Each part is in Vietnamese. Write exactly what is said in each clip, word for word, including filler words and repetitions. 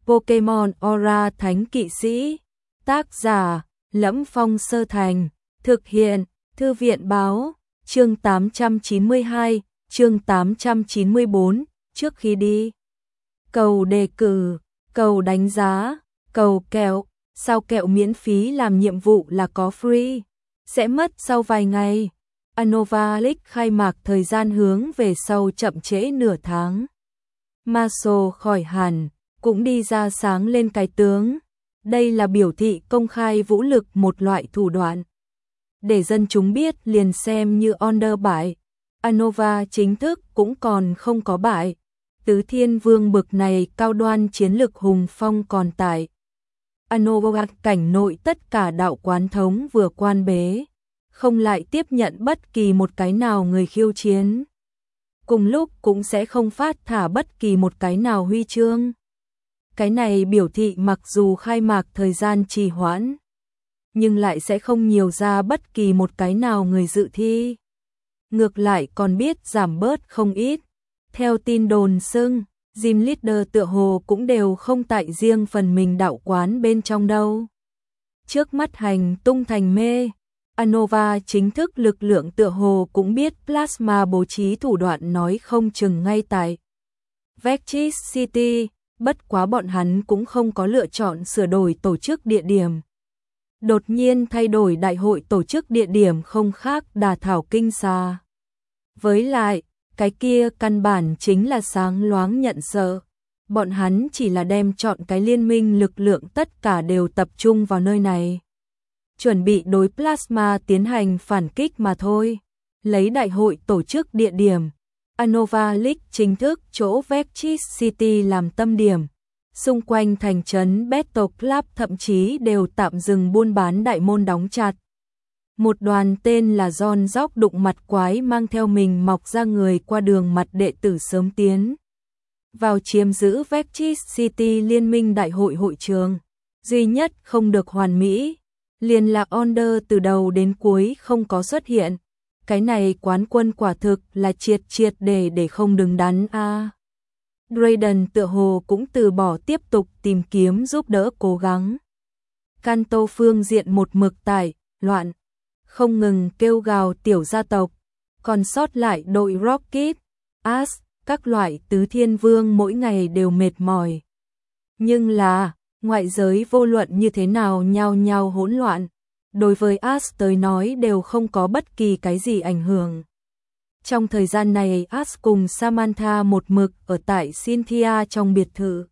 Pokemon Aura Thánh Kỵ Sĩ. Tác giả: Lẫm Phong Sơ Thành. Thực hiện: Thư viện báo. Chương tám trăm chín mươi hai, chương tám trăm chín mươi bốn. Trước khi đi, cầu đề cử, cầu đánh giá, cầu kẹo. Sao kẹo miễn phí làm nhiệm vụ là có free? Sẽ mất sau vài ngày. Unova League khai mạc thời gian hướng về sau chậm trễ nửa tháng. Marshall khỏi hẳn, cũng đi ra sáng lên cái tướng. Đây là biểu thị công khai vũ lực, một loại thủ đoạn để dân chúng biết liền xem như order bại. Unova chính thức cũng còn không có bại. Tứ Thiên Vương bực này cao đoan chiến lực hùng phong còn tại Unova cảnh nội, tất cả đạo quán thống vừa quan bế, không lại tiếp nhận bất kỳ một cái nào người khiêu chiến. Cùng lúc cũng sẽ không phát thả bất kỳ một cái nào huy chương. Cái này biểu thị mặc dù khai mạc thời gian trì hoãn, nhưng lại sẽ không nhiều ra bất kỳ một cái nào người dự thi. Ngược lại còn biết giảm bớt không ít. Theo tin đồn xưng, gym leader tựa hồ cũng đều không tại riêng phần mình đạo quán bên trong đâu. Trước mắt hành tung thành mê, Unova chính thức lực lượng tựa hồ cũng biết Plasma bố trí thủ đoạn, nói không chừng ngay tại Vexis City, bất quá bọn hắn cũng không có lựa chọn sửa đổi tổ chức địa điểm. Đột nhiên thay đổi đại hội tổ chức địa điểm không khác đà thảo kinh xa. Với lại, cái kia căn bản chính là sáng loáng nhận sợ. Bọn hắn chỉ là đem chọn cái liên minh lực lượng tất cả đều tập trung vào nơi này, chuẩn bị đối Plasma tiến hành phản kích mà thôi. Lấy đại hội tổ chức địa điểm, Unova League chính thức chỗ Vexis City làm tâm điểm. Xung quanh thành trấn Battle Club thậm chí đều tạm dừng buôn bán, đại môn đóng chặt. Một đoàn tên là John Dog đụng mặt quái mang theo mình mọc ra người qua đường mặt đệ tử sớm tiến vào chiếm giữ Vexis City liên minh đại hội hội trường. Duy nhất không được hoàn mỹ liền là Onder từ đầu đến cuối không có xuất hiện. Cái này quán quân quả thực là triệt triệt để để không đứng đắn a. À. Drayden tựa hồ cũng từ bỏ tiếp tục tìm kiếm giúp đỡ cố gắng. Kanto phương diện một mực tại loạn, không ngừng kêu gào tiểu gia tộc, còn sót lại đội Rocket, Ash, các loại tứ thiên vương mỗi ngày đều mệt mỏi. Nhưng là, ngoại giới vô luận như thế nào nhao nhao hỗn loạn, đối với Ash tới nói đều không có bất kỳ cái gì ảnh hưởng. Trong thời gian này Ash cùng Samantha một mực ở tại Cynthia trong biệt thự.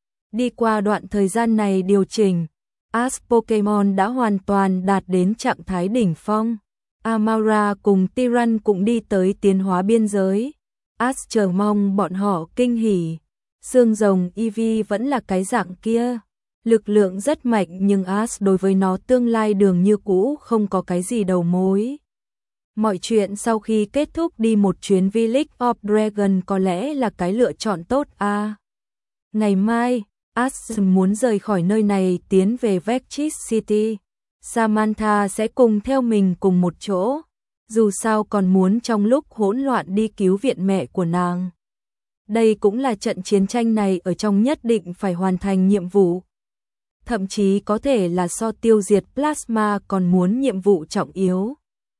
Đi qua đoạn thời gian này điều chỉnh, Ash Pokemon đã hoàn toàn đạt đến trạng thái đỉnh phong. Amaura cùng Tyran cũng đi tới tiến hóa biên giới. Ash chờ mong bọn họ kinh hỉ. Xương rồng Eevee vẫn là cái dạng kia. Lực lượng rất mạnh nhưng Ash đối với nó tương lai đường như cũ không có cái gì đầu mối. Mọi chuyện sau khi kết thúc, đi một chuyến Village of Dragon có lẽ là cái lựa chọn tốt a. À, ngày mai, Ash muốn rời khỏi nơi này tiến về Vexis City. Samantha sẽ cùng theo mình cùng một chỗ. Dù sao còn muốn trong lúc hỗn loạn đi cứu viện mẹ của nàng. Đây cũng là trận chiến tranh này ở trong nhất định phải hoàn thành nhiệm vụ. Thậm chí có thể là so tiêu diệt Plasma còn muốn nhiệm vụ trọng yếu.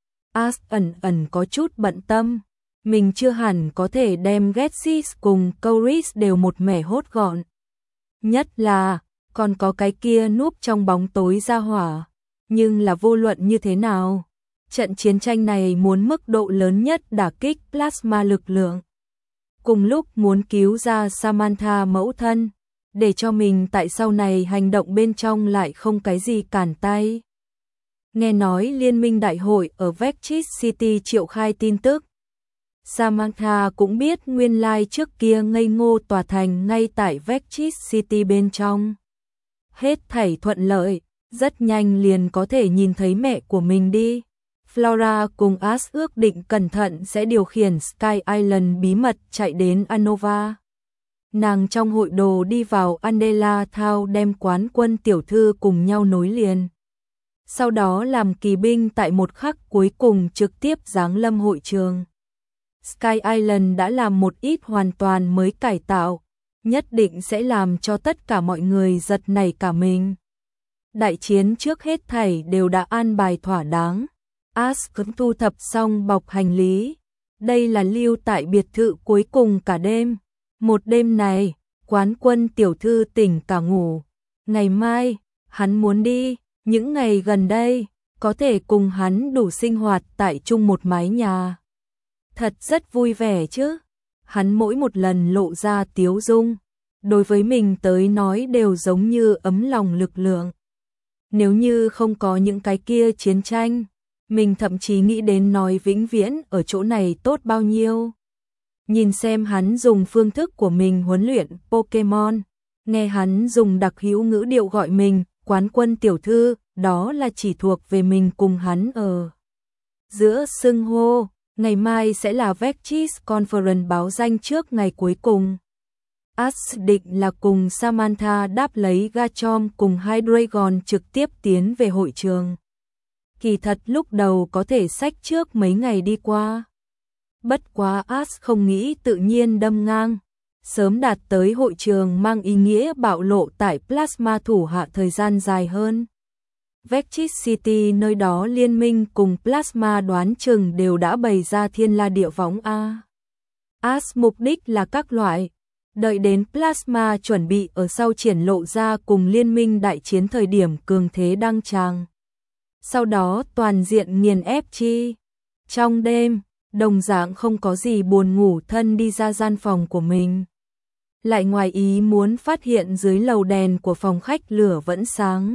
Ash ẩn ẩn có chút bận tâm. Mình chưa hẳn có thể đem Getsis cùng Coris đều một mẻ hốt gọn. Nhất là, còn có cái kia núp trong bóng tối ra hỏa. Nhưng là vô luận như thế nào, trận chiến tranh này muốn mức độ lớn nhất đả kích Plasma lực lượng. Cùng lúc muốn cứu ra Samantha mẫu thân, để cho mình tại sau này hành động bên trong lại không cái gì cản tay. Nghe nói liên minh đại hội ở Vexis City triệu khai tin tức. Samantha cũng biết nguyên lai trước kia ngây ngô tòa thành ngay tại Vexis City bên trong. Hết thảy thuận lợi, rất nhanh liền có thể nhìn thấy mẹ của mình đi. Flora cùng Ash ước định cẩn thận sẽ điều khiển Sky Island bí mật chạy đến Unova. Nàng trong hội đồ đi vào Andela Town đem quán quân tiểu thư cùng nhau nối liền. Sau đó làm kỳ binh tại một khắc cuối cùng trực tiếp giáng lâm hội trường. Sky Island đã làm một ít hoàn toàn mới cải tạo, nhất định sẽ làm cho tất cả mọi người giật nảy cả mình. Đại chiến trước hết thảy đều đã an bài thỏa đáng. Ash cũng thu thập xong bọc hành lý. Đây là lưu tại biệt thự cuối cùng cả đêm. Một đêm này, Quán Quân tiểu thư tỉnh cả ngủ. Ngày mai, hắn muốn đi. Những ngày gần đây, có thể cùng hắn đủ sinh hoạt tại chung một mái nhà. Thật rất vui vẻ chứ. Hắn mỗi một lần lộ ra tiếu dung, đối với mình tới nói đều giống như ấm lòng lực lượng. Nếu như không có những cái kia chiến tranh, mình thậm chí nghĩ đến nói vĩnh viễn ở chỗ này tốt bao nhiêu. Nhìn xem hắn dùng phương thức của mình huấn luyện Pokemon, nghe hắn dùng đặc hữu ngữ điệu gọi mình, Quán Quân tiểu thư, đó là chỉ thuộc về mình cùng hắn ở. Giữa xưng hô, ngày mai sẽ là Vexis Conference báo danh trước ngày cuối cùng. Ash định là cùng Samantha đáp lấy Garchomp cùng Hydreigon trực tiếp tiến về hội trường. Kỳ thật lúc đầu có thể xách trước mấy ngày đi qua. Bất quá Ash không nghĩ tự nhiên đâm ngang. Sớm đạt tới hội trường mang ý nghĩa bạo lộ tại Plasma thủ hạ thời gian dài hơn. Vexis City nơi đó liên minh cùng Plasma đoán chừng đều đã bày ra thiên la địa võng A. Ash mục đích là các loại. Đợi đến Plasma chuẩn bị ở sau triển lộ ra cùng liên minh đại chiến thời điểm cường thế đăng tràng. Sau đó toàn diện nghiền ép chi. Trong đêm, đồng dạng không có gì buồn ngủ thân đi ra gian phòng của mình. Lại ngoài ý muốn phát hiện dưới lầu đèn của phòng khách lửa vẫn sáng.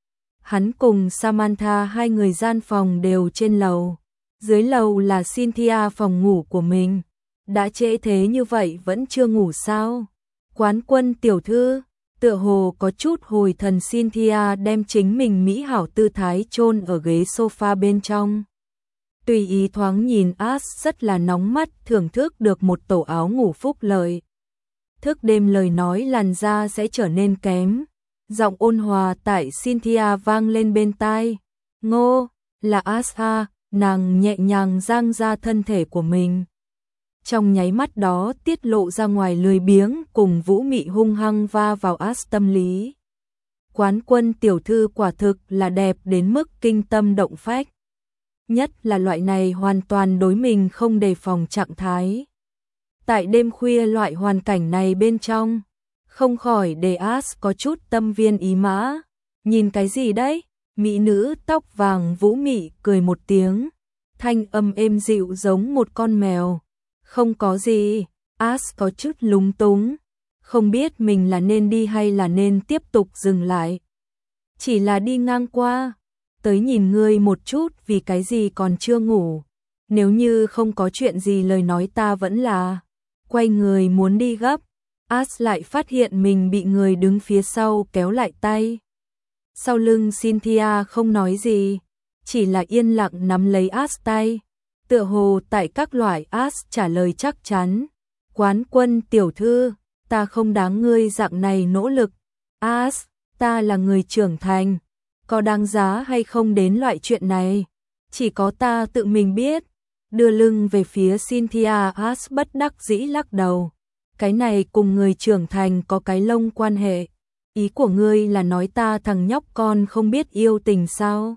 Hắn cùng Samantha hai người gian phòng đều trên lầu. Dưới lầu là Cynthia phòng ngủ của mình. Đã trễ thế như vậy vẫn chưa ngủ sao? Quán Quân tiểu thư, tựa hồ có chút hồi thần Cynthia đem chính mình mỹ hảo tư thái chôn ở ghế sofa bên trong. Tùy ý thoáng nhìn Ash rất là nóng mắt thưởng thức được một tổ áo ngủ phúc lợi. Thức đêm lời nói làn da sẽ trở nên kém. Giọng ôn hòa tại Cynthia vang lên bên tai. Ngô, là Ash à, nàng nhẹ nhàng giang ra thân thể của mình. Trong nháy mắt đó tiết lộ ra ngoài lười biếng cùng vũ mị hung hăng va vào Ash tâm lý. Quán Quân tiểu thư quả thực là đẹp đến mức kinh tâm động phách. Nhất là loại này hoàn toàn đối mình không đề phòng trạng thái. Tại đêm khuya loại hoàn cảnh này bên trong, không khỏi để Ash có chút tâm viên ý mã. Nhìn cái gì đấy? Mỹ nữ tóc vàng vũ mị cười một tiếng. Thanh âm êm dịu giống một con mèo. Không có gì, Ash có chút lúng túng. Không biết mình là nên đi hay là nên tiếp tục dừng lại. Chỉ là đi ngang qua. Tới nhìn ngươi một chút vì cái gì còn chưa ngủ. Nếu như không có chuyện gì lời nói ta vẫn là. Quay người muốn đi gấp. Ash lại phát hiện mình bị người đứng phía sau kéo lại tay. Sau lưng Cynthia không nói gì. Chỉ là yên lặng nắm lấy Ash tay. Tựa hồ tại các loại Ash trả lời chắc chắn. Quán Quân tiểu thư, ta không đáng ngươi dạng này nỗ lực. Ash, ta là người trưởng thành. Có đáng giá hay không đến loại chuyện này? Chỉ có ta tự mình biết. Đưa lưng về phía Cynthia, Ash bất đắc dĩ lắc đầu. Cái này cùng người trưởng thành có cái lông quan hệ. Ý của ngươi là nói ta thằng nhóc con không biết yêu tình sao?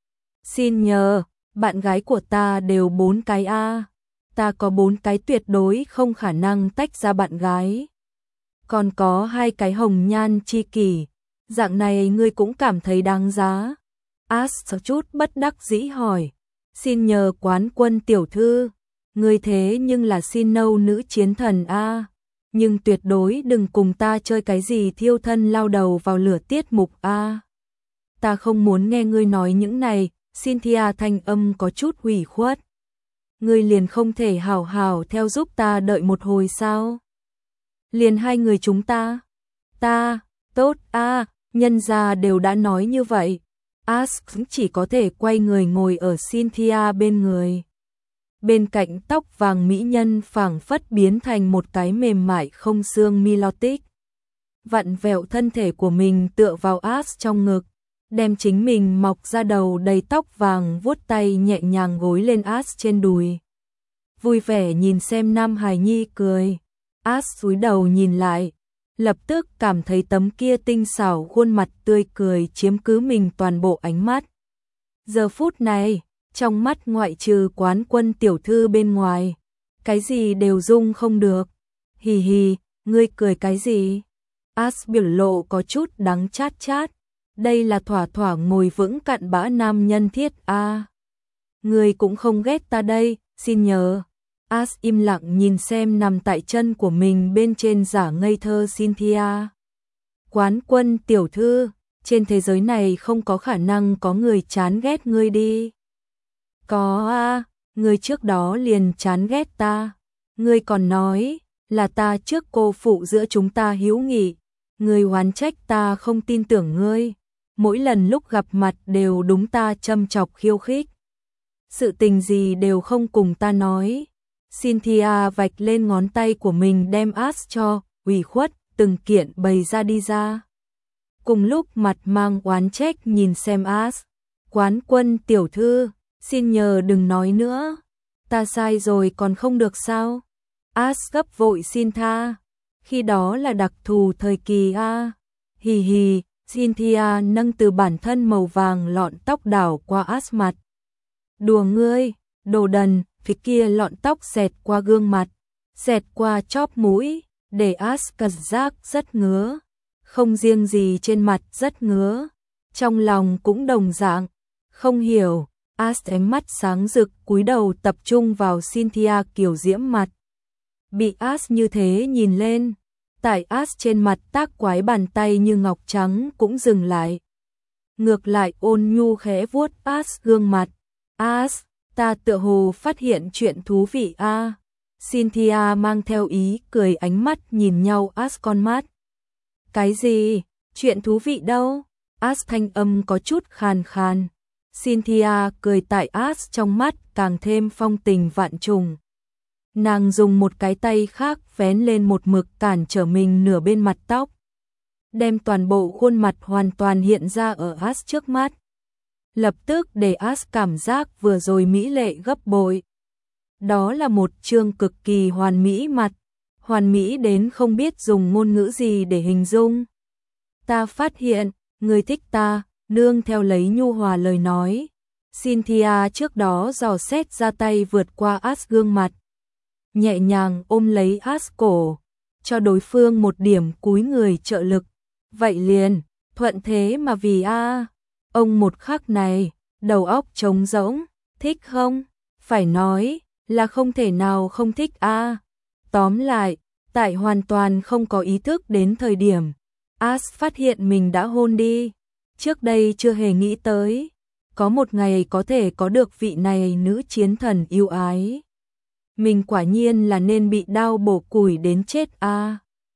Xin nhờ, bạn gái của ta đều bốn cái a. Ta có bốn cái tuyệt đối không khả năng tách ra bạn gái. Còn có hai cái hồng nhan chi kỷ. Dạng này ngươi cũng cảm thấy đáng giá. Ash chút bất đắc dĩ hỏi. Xin nhờ Quán Quân tiểu thư. Ngươi thế nhưng là xin nâu nữ chiến thần a. Nhưng tuyệt đối đừng cùng ta chơi cái gì thiêu thân lao đầu vào lửa tiết mục a. Ta không muốn nghe ngươi nói những này. Cynthia thanh âm có chút hủy khuất. Ngươi liền không thể hào hào theo giúp ta đợi một hồi sao? Liền hai người chúng ta. Ta, tốt a, nhân gia đều đã nói như vậy. Ash chỉ có thể quay người ngồi ở Cynthia bên người. Bên cạnh tóc vàng mỹ nhân phảng phất biến thành một cái mềm mại không xương Milotic. Vặn vẹo thân thể của mình tựa vào Ash trong ngực. Đem chính mình mọc ra đầu đầy tóc vàng vuốt tay nhẹ nhàng gối lên Ash trên đùi. Vui vẻ nhìn xem Nam Hải Nhi cười. Ash cúi đầu nhìn lại, lập tức cảm thấy tấm kia tinh xảo khuôn mặt tươi cười chiếm cứ mình toàn bộ ánh mắt. Giờ phút này, trong mắt ngoại trừ Quán Quân tiểu thư bên ngoài, cái gì đều dung không được. Hì hì, ngươi cười cái gì? As biểu lộ có chút đắng chát chát. Đây là thỏa thỏa ngồi vững cặn bã nam nhân thiết a. À, ngươi cũng không ghét ta đây, xin nhờ. As im lặng nhìn xem nằm tại chân của mình bên trên giả ngây thơ Cynthia. Quán Quân tiểu thư, trên thế giới này không có khả năng có người chán ghét ngươi đi. Có a, à, ngươi trước đó liền chán ghét ta. Ngươi còn nói là ta trước cô phụ giữa chúng ta hữu nghị. Ngươi oán trách ta không tin tưởng ngươi. Mỗi lần lúc gặp mặt đều đúng ta châm chọc khiêu khích. Sự tình gì đều không cùng ta nói. Cynthia vạch lên ngón tay của mình đem As cho, ủy khuất, từng kiện bày ra đi ra. Cùng lúc mặt mang oán trách nhìn xem As. Quán Quân tiểu thư, xin nhờ đừng nói nữa. Ta sai rồi còn không được sao? As gấp vội xin tha. Khi đó là đặc thù thời kỳ a. Hì hì, Cynthia nâng từ bản thân màu vàng lọn tóc đảo qua As mặt. Đùa ngươi, đồ đần, phía kia lọn tóc xẹt qua gương mặt, xẹt qua chóp mũi, để As cảm giác rất ngứa. Không riêng gì trên mặt rất ngứa, trong lòng cũng đồng dạng. Không hiểu, As ánh mắt sáng rực cúi đầu tập trung vào Cynthia kiều diễm mặt. Bị As như thế nhìn lên, tại As trên mặt tác quái bàn tay như ngọc trắng cũng dừng lại. Ngược lại ôn nhu khẽ vuốt As gương mặt. As, ta tựa hồ phát hiện chuyện thú vị a. À. Cynthia mang theo ý cười ánh mắt nhìn nhau As con mắt. Cái gì? Chuyện thú vị đâu? As thanh âm có chút khàn khàn. Cynthia cười tại As trong mắt càng thêm phong tình vạn trùng. Nàng dùng một cái tay khác vén lên một mực cản trở mình nửa bên mặt tóc, đem toàn bộ khuôn mặt hoàn toàn hiện ra ở As trước mắt. Lập tức để As cảm giác vừa rồi mỹ lệ gấp bội. Đó là một trương cực kỳ hoàn mỹ mặt, hoàn mỹ đến không biết dùng ngôn ngữ gì để hình dung. Ta phát hiện, người thích ta, nương theo lấy nhu hòa lời nói. Cynthia trước đó dò xét ra tay vượt qua As gương mặt, nhẹ nhàng ôm lấy As cổ, cho đối phương một điểm cúi người trợ lực. Vậy liền, thuận thế mà vì a. À, ông một khắc này, đầu óc trống rỗng, thích không? Phải nói là không thể nào không thích a. À. Tóm lại, tại hoàn toàn không có ý thức đến thời điểm, As phát hiện mình đã hôn đi. Trước đây chưa hề nghĩ tới, có một ngày có thể có được vị này nữ chiến thần yêu ái. Mình quả nhiên là nên bị đau bổ củi đến chết a. À.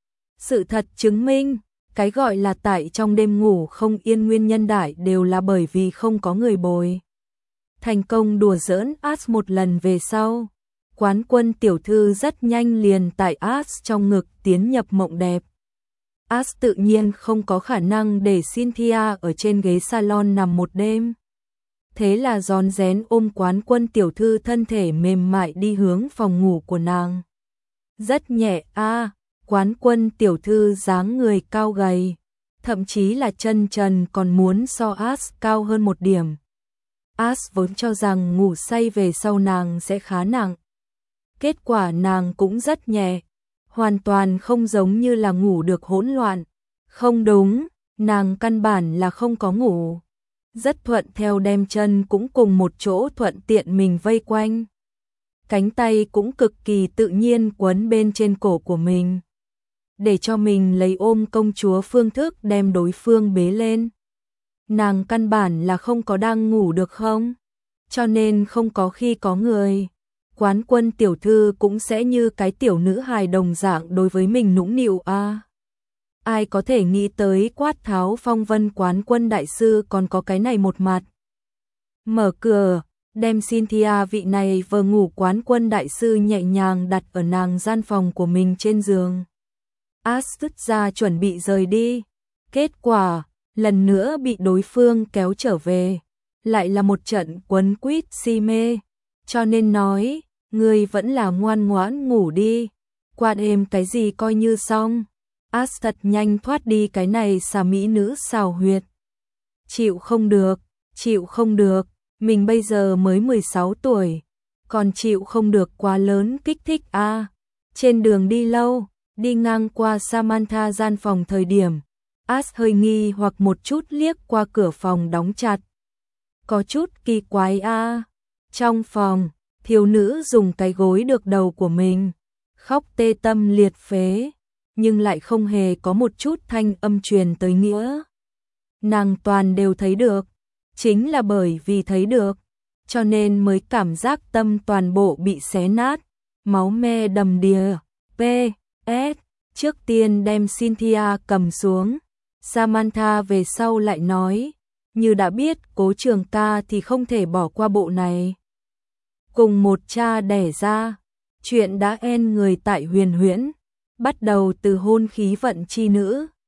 Sự thật chứng minh, cái gọi là tại trong đêm ngủ không yên nguyên nhân đại đều là bởi vì không có người bồi. Thành công đùa giỡn As một lần về sau, Quán Quân tiểu thư rất nhanh liền tại As trong ngực tiến nhập mộng đẹp. As tự nhiên không có khả năng để Cynthia ở trên ghế salon nằm một đêm. Thế là rón rén ôm Quán Quân tiểu thư thân thể mềm mại đi hướng phòng ngủ của nàng. Rất nhẹ a. À, Quán Quân tiểu thư dáng người cao gầy, thậm chí là chân trần còn muốn so As cao hơn một điểm. As vốn cho rằng ngủ say về sau nàng sẽ khá nặng. Kết quả nàng cũng rất nhẹ, hoàn toàn không giống như là ngủ được hỗn loạn. Không đúng, nàng căn bản là không có ngủ. Rất thuận theo đem chân cũng cùng một chỗ thuận tiện mình vây quanh. Cánh tay cũng cực kỳ tự nhiên quấn bên trên cổ của mình, để cho mình lấy ôm công chúa phương thức đem đối phương bế lên. Nàng căn bản là không có đang ngủ được không? Cho nên không có khi có người, Quán Quân tiểu thư cũng sẽ như cái tiểu nữ hài đồng dạng đối với mình nũng nịu a. À. Ai có thể nghĩ tới Quát Tháo Phong Vân Quán Quân đại sư còn có cái này một mặt. Mở cửa, đem Cynthia vị này vừa ngủ Quán Quân đại sư nhẹ nhàng đặt ở nàng gian phòng của mình trên giường. As dứt ra chuẩn bị rời đi. Kết quả, lần nữa bị đối phương kéo trở về. Lại là một trận quấn quýt si mê. Cho nên nói, ngươi vẫn là ngoan ngoãn ngủ đi. Qua đêm cái gì coi như xong. As thật nhanh thoát đi cái này xà mỹ nữ xào huyệt. Chịu không được, chịu không được, mình bây giờ mới mười sáu tuổi, còn chịu không được quá lớn kích thích a. À. Trên đường đi lâu, đi ngang qua Samantha gian phòng thời điểm, As hơi nghi hoặc một chút liếc qua cửa phòng đóng chặt. Có chút kỳ quái a. À. Trong phòng, thiếu nữ dùng cái gối được đầu của mình, khóc tê tâm liệt phế, nhưng lại không hề có một chút thanh âm truyền tới nghĩa. Nàng toàn đều thấy được, chính là bởi vì thấy được, cho nên mới cảm giác tâm toàn bộ bị xé nát, máu me đầm đìa. pê ét Trước tiên đem Cynthia cầm xuống, Samantha về sau lại nói, như đã biết Cố Trường ca thì không thể bỏ qua bộ này. Cùng một cha đẻ ra, chuyện đã en người tại Huyền Huyễn, bắt đầu từ hôn khí vận chi nữ,